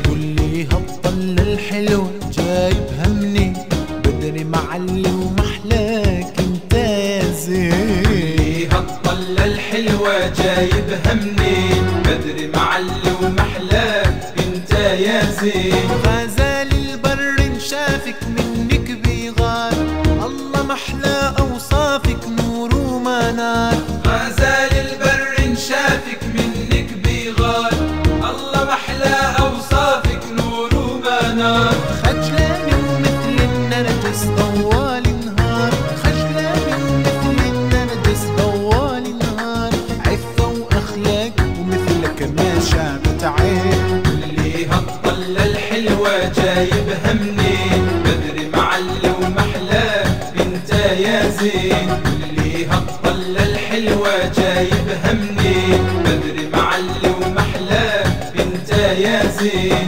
قول لي هالطلة الحلوة جايبها منين؟ بدري معلي ومحلاك انت يا زين. قول لي هالطلة الحلوة جايبها منين؟ بدري معلي ومحلاك انت يا زين. غزال البر شافك منك بيغار، الله محلى اوصافك نور ومنار. غزال البر شافك منك بيغار، الله محلى اوصافك نور ومنار. خجلاني ومثل النرجس طوال نهار، خجلاني ومثل النرجس طوال نهار. عفة واخلاق ومثلك ما شافت عين. قول لي هالطلة الحلوة جايبها منين؟ بدري معلي ومحلاك انت يا زين. قول لي هالطلة الحلوة جايبها منين؟ بدري معلي ومحلاك انت يا زين.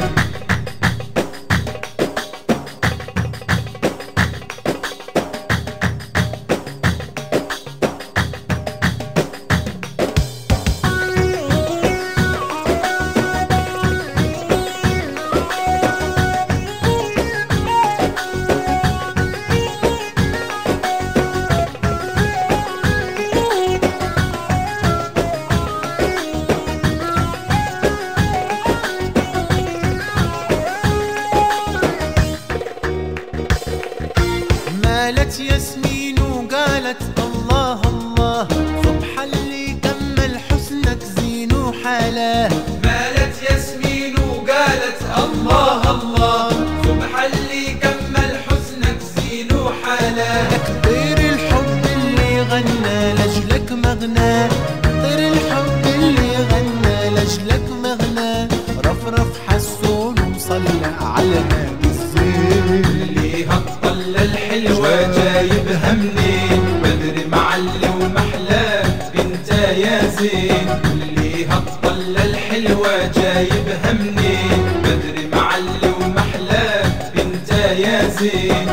مالت ياسمين وقالت الله الله، صبح اللي كمل حسنك زين وحلاه. مالت ياسمين وقالت الله الله، صبح اللي كمل حسنك زين وحلاه. طير الحب اللي غنى لاجلك مغنى، طير الحب اللي غنى لاجلك مغنى. رفرف حسون وصلى على نبي الزين. قول لي هالطلة الحلوة جايبها منين؟ بدري معلي ومحلاك انت يا زين. قول لي هالطلة الحلوة جايبها منين؟ بدري معلي ومحلاك انت يا زين.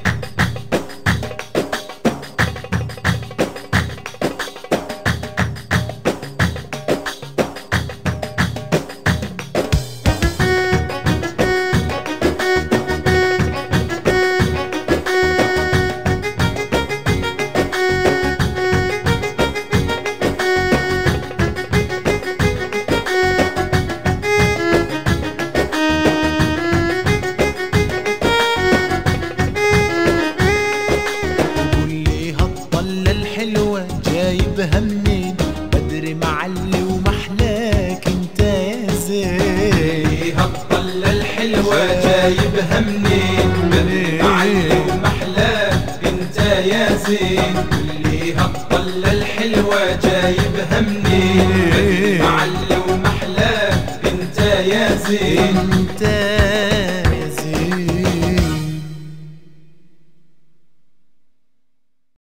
الحلوة جايبها منين؟ بدري معلي ومحلاك انت يا زين. هالطلة الحلوة جايبها منين؟ بدري معلي ومحلاك انت يا زين. قول لي هالطلة الحلوة جايبها منين؟ بدري معلي ومحلاك انت يا زين. انت